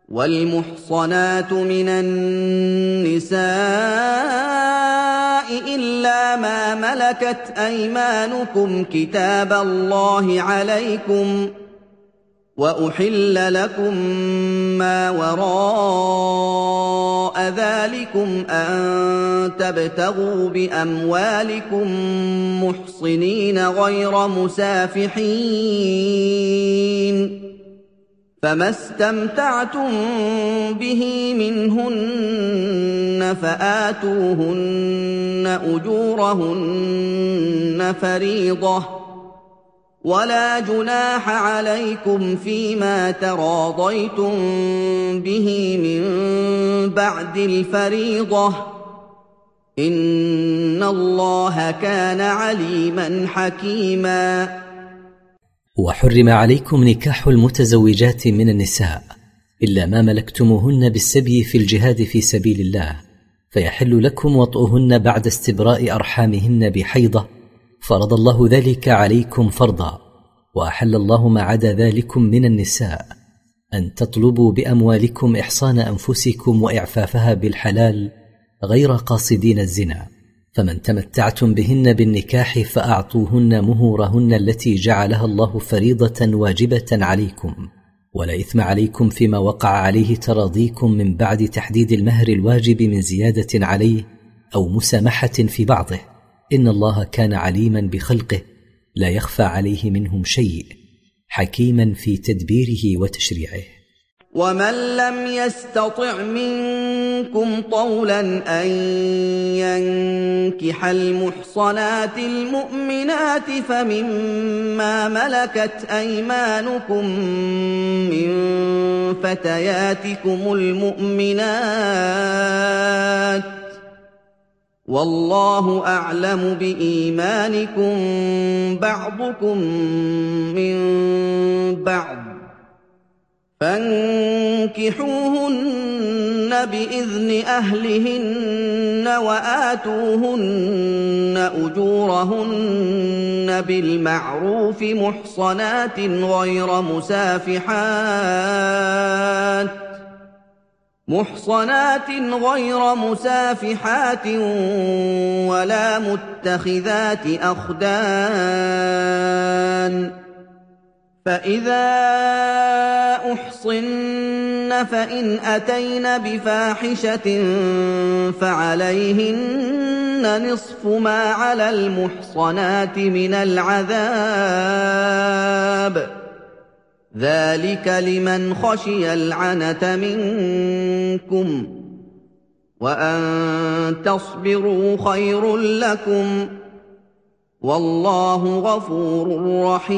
والمحصنات من النساء إلا ما ملكت أيمانكم كتاب الله عليكم وأحل لكم ما وراء ذلكم أن تبتغوا بأموالكم محصنين غير مسافحين فما استمتعتم به منهن فآتوهن أجورهن فريضة ولا جناح عليكم فيما تراضيتم به من بعد الفريضة إن الله كان عليما حكيما. وحرم عليكم نكاح المتزوجات من النساء إلا ما ملكتموهن بالسبي في الجهاد في سبيل الله، فيحل لكم وطئهن بعد استبراء أرحامهن بحيضة، فرض الله ذلك عليكم فرضا. وأحل الله ما عدا ذلكم من النساء أن تطلبوا بأموالكم إحصان أنفسكم وإعفافها بالحلال غير قاصدين الزنا، فمن تمتعتم بهن بالنكاح فأعطوهن مهورهن التي جعلها الله فريضة واجبة عليكم، ولا إثم عليكم فيما وقع عليه تراضيكم من بعد تحديد المهر الواجب من زيادة عليه أو مسامحة في بعضه، إن الله كان عليما بخلقه لا يخفى عليه منهم شيء، حكيما في تدبيره وتشريعه. ومن لم يستطع منكم طولا أن ينكح المحصنات المؤمنات فمما ملكت أيمانكم من فتياتكم المؤمنات والله أعلم بإيمانكم بعضكم من بعض فانكحوهن بإذن أهلهن وآتوهن أجورهن بالمعروف محصنات غير مسافحات ولا متخذات أخدان، فإذا أحصن فإن أتين بفاحشة فعليهن نصف ما على المحصنات من العذاب، ذلك لمن خشي العنة منكم، وأن تصبروا خير لكم، والله غفور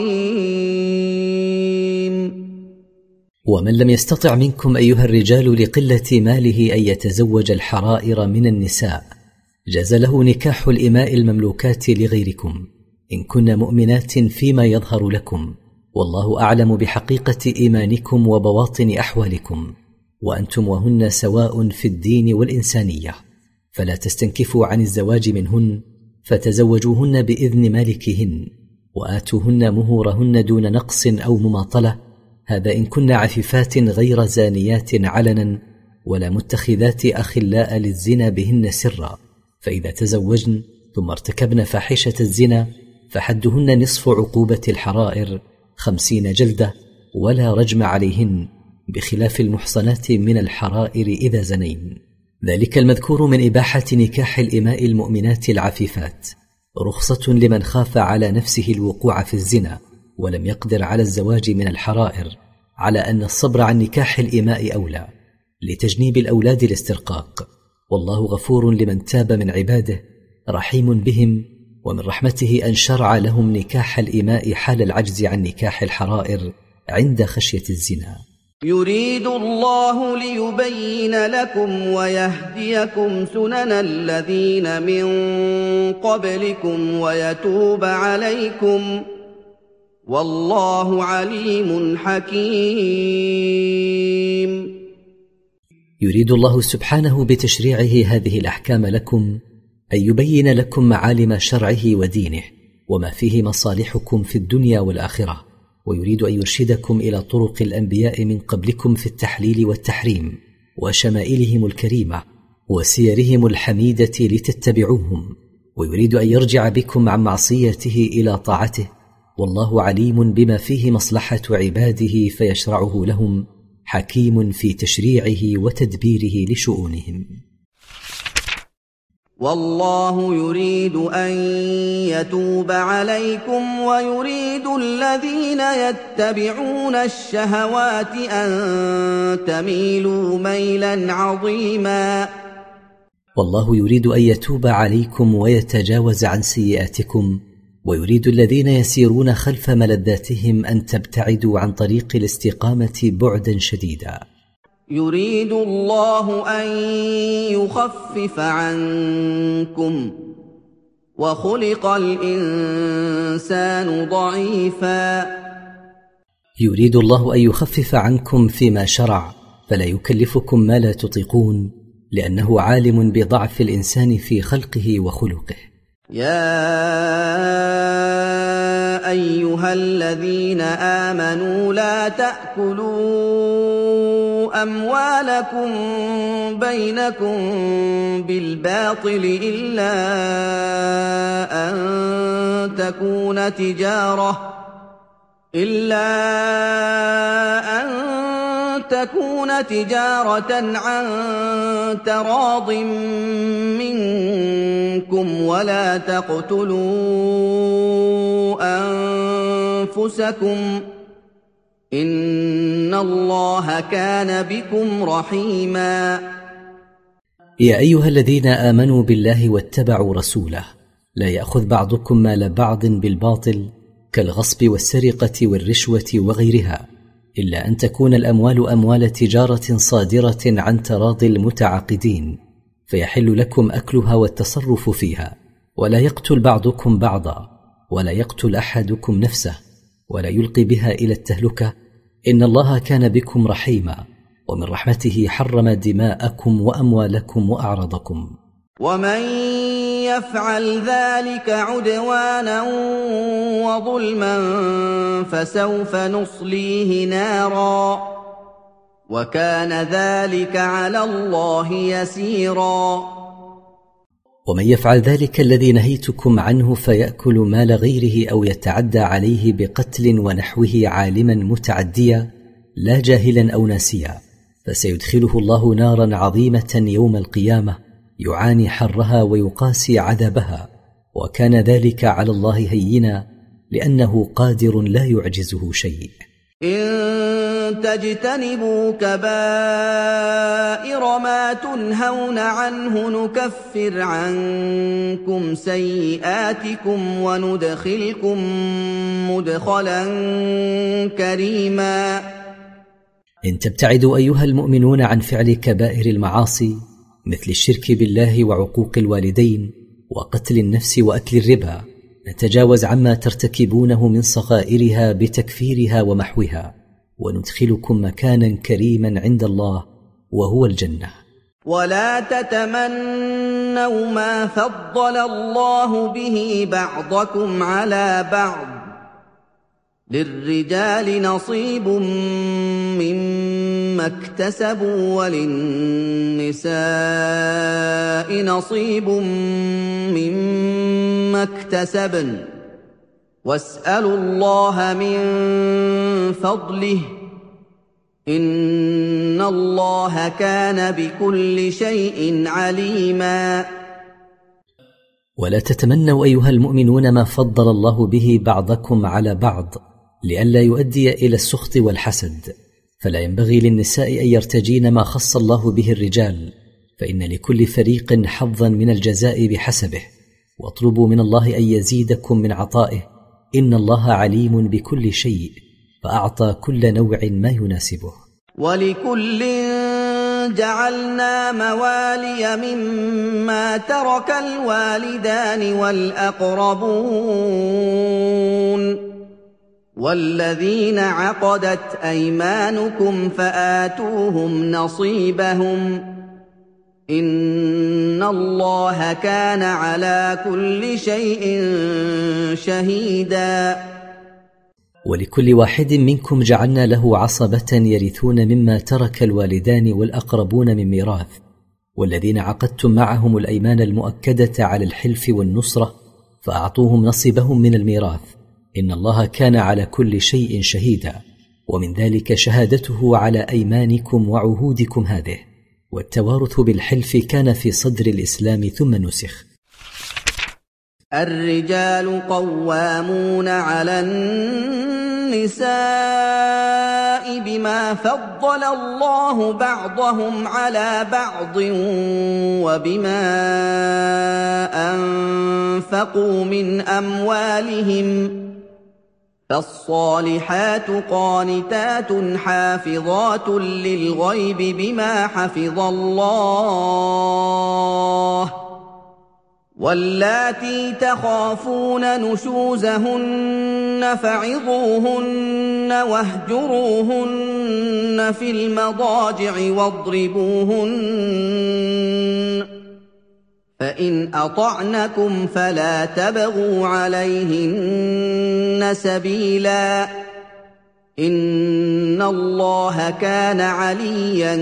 رحيم. ومن لم يستطع منكم أيها الرجال لقلة ماله أن يتزوج الحرائر من النساء، جاز له نكاح الإماء المملوكات لغيركم إن كن مؤمنات فيما يظهر لكم، والله أعلم بحقيقة إيمانكم وبواطن أحوالكم، وأنتم وهن سواء في الدين والإنسانية، فلا تستنكفوا عن الزواج منهن، فتزوجوهن بإذن مالكهن، وآتوهن مهورهن دون نقص أو مماطلة، هذا إن كن عفيفات غير زانيات علنا ولا متخذات أخلاء للزنا بهن سرا، فإذا تزوجن ثم ارتكبن فاحشة الزنا فحدهن نصف عقوبة الحرائر 50 جلدة ولا رجم عليهن، بخلاف المحصنات من الحرائر إذا زنين. ذلك المذكور من إباحة نكاح الإماء المؤمنات العفيفات رخصة لمن خاف على نفسه الوقوع في الزنا ولم يقدر على الزواج من الحرائر، على أن الصبر عن نكاح الإماء أولى لتجنيب الأولاد الاسترقاق، والله غفور لمن تاب من عباده رحيم بهم، ومن رحمته أن شرع لهم نكاح الإماء حال العجز عن نكاح الحرائر عند خشية الزنا. يريد الله ليبين لكم ويهديكم سنن الذين من قبلكم ويتوب عليكم، والله عليم حكيم. يريد الله سبحانه بتشريعه هذه الأحكام لكم أن يبين لكم معالم شرعه ودينه وما فيه مصالحكم في الدنيا والآخرة، ويريد أن يرشدكم إلى طرق الأنبياء من قبلكم في التحليل والتحريم وشمائلهم الكريمة وسيرهم الحميدة لتتبعوهم، ويريد أن يرجع بكم عن معصيته إلى طاعته، والله عليم بما فيه مصلحة عباده فيشرعه لهم، حكيم في تشريعه وتدبيره لشؤونهم. والله يريد أن يتوب عليكم ويريد الذين يتبعون الشهوات أن تميلوا ميلا عظيما. والله يريد أن يتوب عليكم ويتجاوز عن سيئاتكم، ويريد الذين يسيرون خلف ملذاتهم أن تبتعدوا عن طريق الاستقامة بعدا شديدا. يريد الله أن يخفف عنكم وخلق الإنسان ضعيفا. يريد الله أن يخفف عنكم فيما شرع، فلا يكلفكم ما لا تطيقون، لأنه عالم بضعف الإنسان في خلقه وخلقه. يا أيها الذين آمنوا لا تأكلوا أموالكم بينكم بالباطل إلا أن تكون تجارة عن تراض منكم ولا تقتلوا أنفسكم إن الله كان بكم رحيما. يا أيها الذين آمنوا بالله واتبعوا رسوله، لا يأخذ بعضكم مال بعض بالباطل كالغصب والسرقة والرشوة وغيرها، إلا أن تكون الأموال أموال تجارة صادرة عن تراضي المتعاقدين، فيحل لكم أكلها والتصرف فيها، ولا يقتل بعضكم بعضا، ولا يقتل أحدكم نفسه، ولا يلقي بها إلى التهلكة، إن الله كان بكم رحيما، ومن رحمته حرم دماءكم وأموالكم وأعراضكم. ومن يفعل ذلك عدوانا وظلما فسوف نصليه نارا وكان ذلك على الله يسيرا. ومن يفعل ذلك الذي نهيتكم عنه فيأكل مال غيره أو يتعدى عليه بقتل ونحوه عالما متعديا لا جاهلا أو ناسيا، فسيدخله الله نارا عظيمة يوم القيامة يعاني حرها ويقاسي عذابها، وكان ذلك على الله هينا، لأنه قادر لا يعجزه شيء. إن تجتنبوا كبائر ما تنهون عنه نكفر عنكم سيئاتكم وندخلكم مدخلا كريما. إن تبتعدوا أيها المؤمنون عن فعل كبائر المعاصي مثل الشرك بالله وعقوق الوالدين وقتل النفس وأكل الربا، نتجاوز عما ترتكبونه من صغائرها بتكفيرها ومحوها، وندخلكم مكانا كريما عند الله وهو الجنة. ولا تتمنوا ما فضل الله به بعضكم على بعض، للرجال نصيب مما اكتسبوا وللنساء نصيب مما اكتسبن واسألوا الله من فضله إن الله كان بكل شيء عليما. ولا تتمنوا أيها المؤمنون ما فضل الله به بعضكم على بعض لئلا يؤدي إلى السخط والحسد، فلا ينبغي للنساء أن يرتجين ما خص الله به الرجال، فإن لكل فريق حظا من الجزاء بحسبه، واطلبوا من الله أن يزيدكم من عطائه، إن الله عليم بكل شيء، فأعطى كل نوع ما يناسبه. ولكل جعلنا موالي مما ترك الوالدان والأقربون والذين عقدت أيمانكم فآتوهم نصيبهم إن الله كان على كل شيء شهيدا. ولكل واحد منكم جعلنا له عصبة يرثون مما ترك الوالدان والأقربون من ميراث، والذين عقدتم معهم الأيمان المؤكدة على الحلف والنصرة فأعطوهم نصيبهم من الميراث، إن الله كان على كل شيء شهيدا. ومن ذلك شهادته على أيمانكم وعهودكم هذه. والتوارث بالحلف كان في صدر الإسلام ثم نسخ. الرجال قوامون على النساء بما فضل الله بعضهم على بعض وبما أنفقوا من أموالهم، فالصالحات قانتات حافظات للغيب بما حفظ الله، واللاتي تخافون نشوزهن فعظوهن واهجروهن في المضاجع واضربوهن، فإن أطعنكم فلا تبغوا عليهن سبيلا، إن الله كان عليا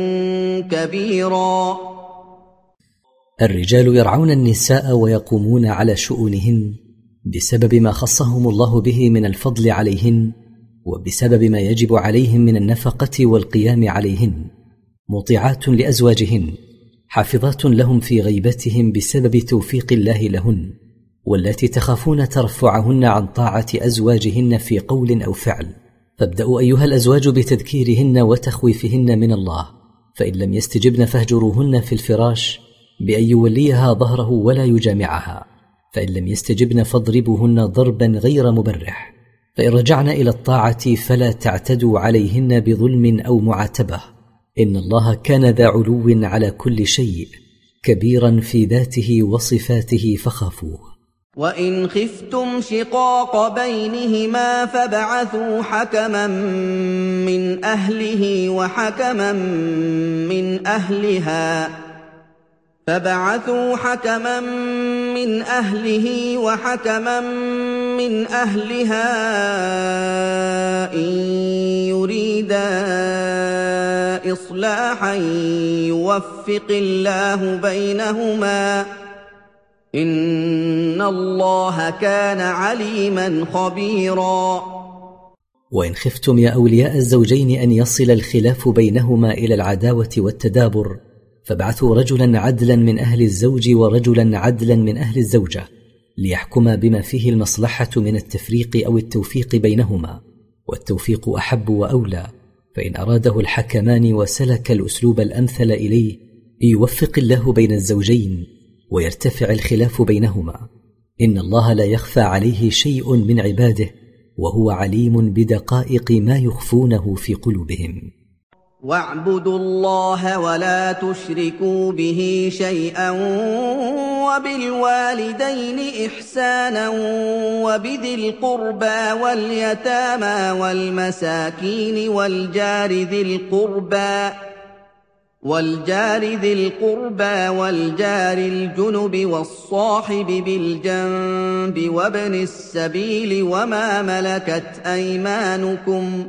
كبيرا. الرجال يرعون النساء ويقومون على شؤونهن بسبب ما خصهم الله به من الفضل عليهن، وبسبب ما يجب عليهم من النفقة والقيام عليهن، مطيعات لأزواجهن، حافظات لهم في غيبتهم بسبب توفيق الله لهن، والتي تخافون ترفعهن عن طاعة أزواجهن في قول أو فعل، فابدأوا أيها الأزواج بتذكيرهن وتخويفهن من الله، فإن لم يستجبن فاهجروهن في الفراش بأن يوليها ظهره ولا يجامعها، فإن لم يستجبن فاضربوهن ضربا غير مبرح، فإن رجعن إلى الطاعة فلا تعتدوا عليهن بظلم أو معاتبة، إن الله كان ذا علو على كل شيء كبيرا في ذاته وصفاته فخافوه. وإن خفتم شقاق بينهما فابعثوا حكما من أهله وحكما من أهلها إن يريدا إصلاحا يوفق الله بينهما، إن الله كان عليما خبيرا. وإن خفتم يا أولياء الزوجين أن يصل الخلاف بينهما إلى العداوة والتدابر فابعثوا رجلا عدلا من أهل الزوج ورجلا عدلا من أهل الزوجة ليحكما بما فيه المصلحة من التفريق أو التوفيق بينهما، والتوفيق أحب وأولى، فإن أراده الحكمان وسلك الأسلوب الأمثل إليه يوفق الله بين الزوجين ويرتفع الخلاف بينهما، إن الله لا يخفى عليه شيء من عباده، وهو عليم بدقائق ما يخفونه في قلوبهم. واعبدوا الله ولا تشركوا به شيئا وبالوالدين إحسانا وبذي القربى واليتامى والمساكين والجار ذي القربى والجار الجنب والصاحب بالجنب وابن السبيل وما ملكت أيمانكم،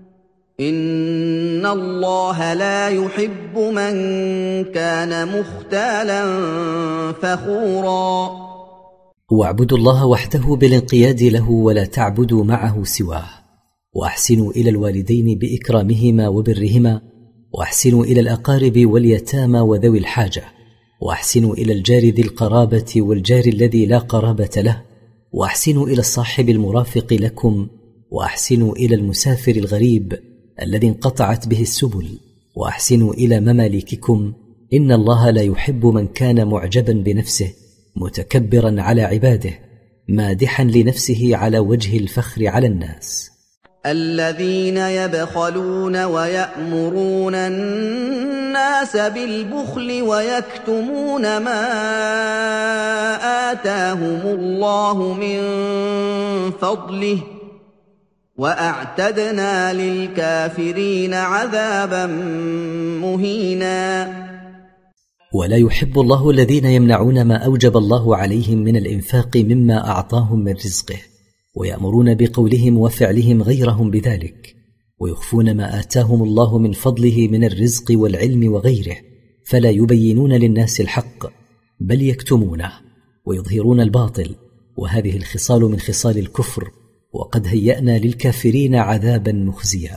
إن الله لا يحب من كان مختالا فخورا. واعبدوا الله وحده بالانقياد له ولا تعبدوا معه سواه، وأحسنوا إلى الوالدين بإكرامهما وبرهما، وأحسنوا إلى الأقارب واليتامى وذوي الحاجة، وأحسنوا إلى الجار ذي القرابة والجار الذي لا قرابة له، وأحسنوا إلى الصاحب المرافق لكم، وأحسنوا إلى المسافر الغريب الذي انقطعت به السبل، وأحسنوا إلى مماليككم، إن الله لا يحب من كان معجبا بنفسه متكبرا على عباده مادحا لنفسه على وجه الفخر على الناس. الذين يبخلون ويأمرون الناس بالبخل ويكتمون ما آتاهم الله من فضله وأعتدنا للكافرين عذابا مهينا. ولا يحب الله الذين يمنعون ما أوجب الله عليهم من الإنفاق مما أعطاهم من رزقه ويأمرون بقولهم وفعلهم غيرهم بذلك، ويخفون ما آتاهم الله من فضله من الرزق والعلم وغيره، فلا يبينون للناس الحق بل يكتمونه ويظهرون الباطل، وهذه الخصال من خصال الكفر، وقد هيأنا للكافرين عذابا مخزيا.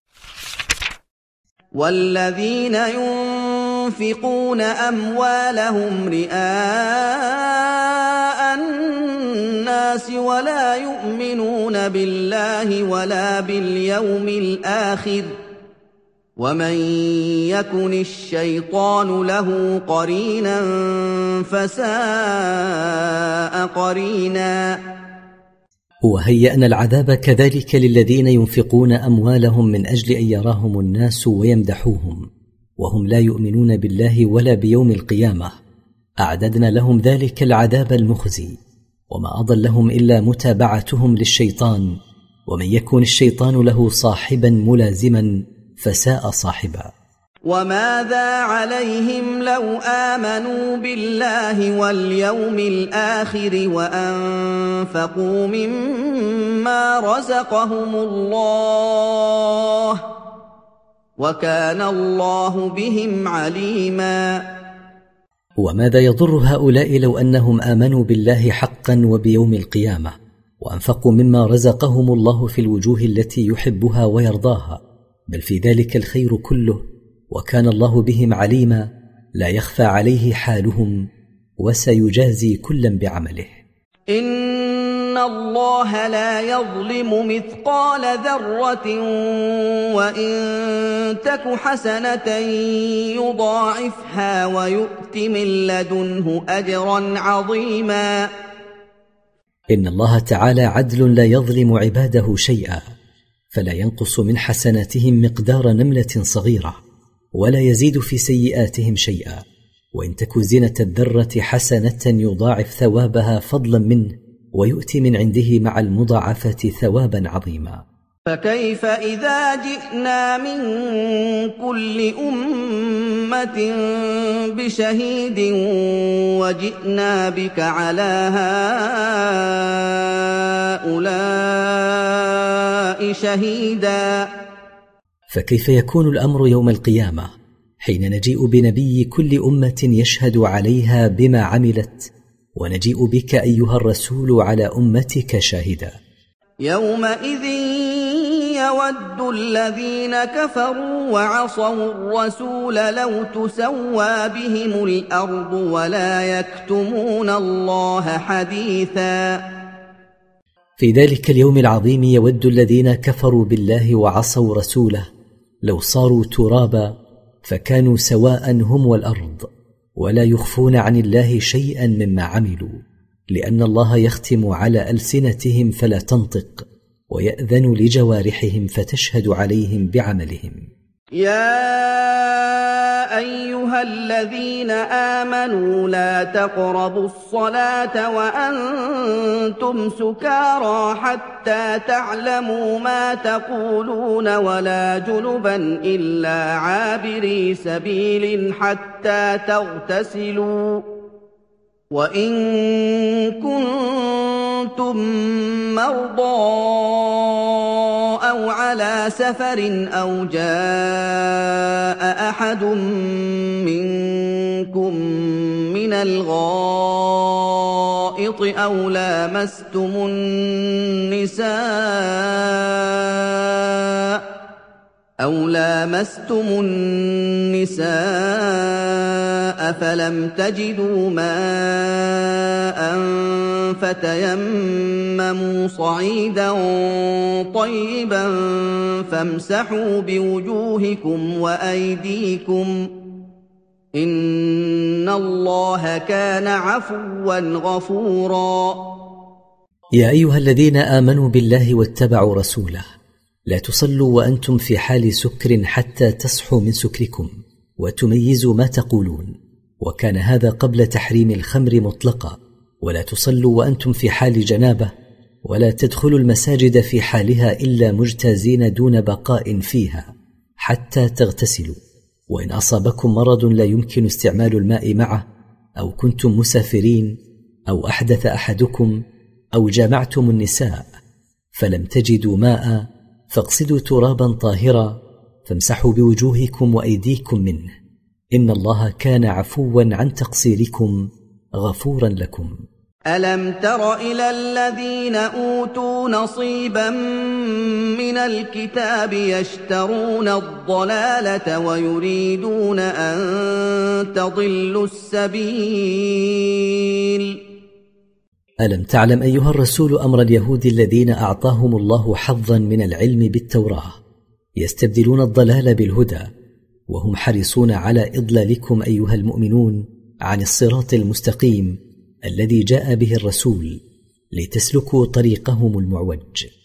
والذين ينفقون أموالهم رئاء الناس ولا يؤمنون بالله ولا باليوم الآخر ومن يكن الشيطان له قرينا فساء قرينا. وهيأنا العذاب كذلك للذين ينفقون أموالهم من أجل أن يراهم الناس ويمدحوهم وهم لا يؤمنون بالله ولا بيوم القيامة، أعددنا لهم ذلك العذاب المخزي، وما أضلهم إلا متابعتهم للشيطان، ومن يكن الشيطان له صاحبا ملازما فساء صاحبا. وماذا عليهم لو آمنوا بالله واليوم الآخر وأنفقوا مما رزقهم الله وكان الله بهم عليما. وماذا يضر هؤلاء لو أنهم آمنوا بالله حقا وبيوم القيامة وأنفقوا مما رزقهم الله في الوجوه التي يحبها ويرضاها، بل في ذلك الخير كله، وكان الله بهم عليما، لا يخفى عليه حالهم وسيجازي كلا بعمله. إن الله لا يظلم مثقال ذرة وإن تك حسنة يضاعفها ويؤت من لدنه أجرا عظيما. إن الله تعالى عدل لا يظلم عباده شيئا، فلا ينقص من حسناتهم مقدار نملة صغيرة ولا يزيد في سيئاتهم شيئا، وإن تك زنة الذرة حسنة يضاعف ثوابها فضلا منه ويؤتي من عنده مع المضاعفة ثوابا عظيما. فكيف إذا جئنا من كل أمة بشهيد وجئنا بك على هؤلاء شهيدا. فكيف يكون الأمر يوم القيامة حين نجيء بنبي كل أمة يشهد عليها بما عملت، ونجيء بك أيها الرسول على أمتك شاهدا. يومئذ يود الذين كفروا وعصوا الرسول لو تسوى بهم الأرض ولا يكتمون الله حديثا. في ذلك اليوم العظيم يود الذين كفروا بالله وعصوا رسوله لو صاروا ترابا فكانوا سواء هم والأرض، ولا يخفون عن الله شيئا مما عملوا، لأن الله يختم على ألسنتهم فلا تنطق، ويأذن لجوارحهم فتشهد عليهم بعملهم. يا أيها الذين آمنوا لا تقربوا الصلاة وأنتم سكارى حتى تعلموا ما تقولون ولا جنبا إلا عابري سبيل حتى تغتسلوا، وإن كنتم مرضى أو على سفر أو جاء أحد منكم من الغائط أو لامستم النساء فلم تجدوا ماء فتيمموا صعيدا طيبا فامسحوا بوجوهكم وأيديكم إن الله كان عفوا غفورا. يا أيها الذين آمنوا بالله واتبعوا رسوله لا تصلوا وأنتم في حال سكر حتى تصحوا من سكركم وتميزوا ما تقولون، وكان هذا قبل تحريم الخمر مطلقا. ولا تصلوا وأنتم في حال جنابة، ولا تدخلوا المساجد في حالها إلا مجتازين دون بقاء فيها حتى تغتسلوا. وإن أصابكم مرض لا يمكن استعمال الماء معه، أو كنتم مسافرين، أو أحدث أحدكم، أو جامعتم النساء، فلم تجدوا ماء فاغسلوا ترابا طاهرا فامسحوا بوجوهكم وأيديكم منه، إن الله كان عفوا عن تقصيركم غفورا لكم. ألم تر إلى الذين أوتوا نصيبا من الكتاب يشترون الضلالة ويريدون أن تضلوا السبيل. ألم تعلم أيها الرسول أمر اليهود الذين أعطاهم الله حظا من العلم بالتوراة، يستبدلون الضلال بالهدى، وهم حريصون على إضلالكم أيها المؤمنون عن الصراط المستقيم الذي جاء به الرسول لتسلكوا طريقهم المعوج.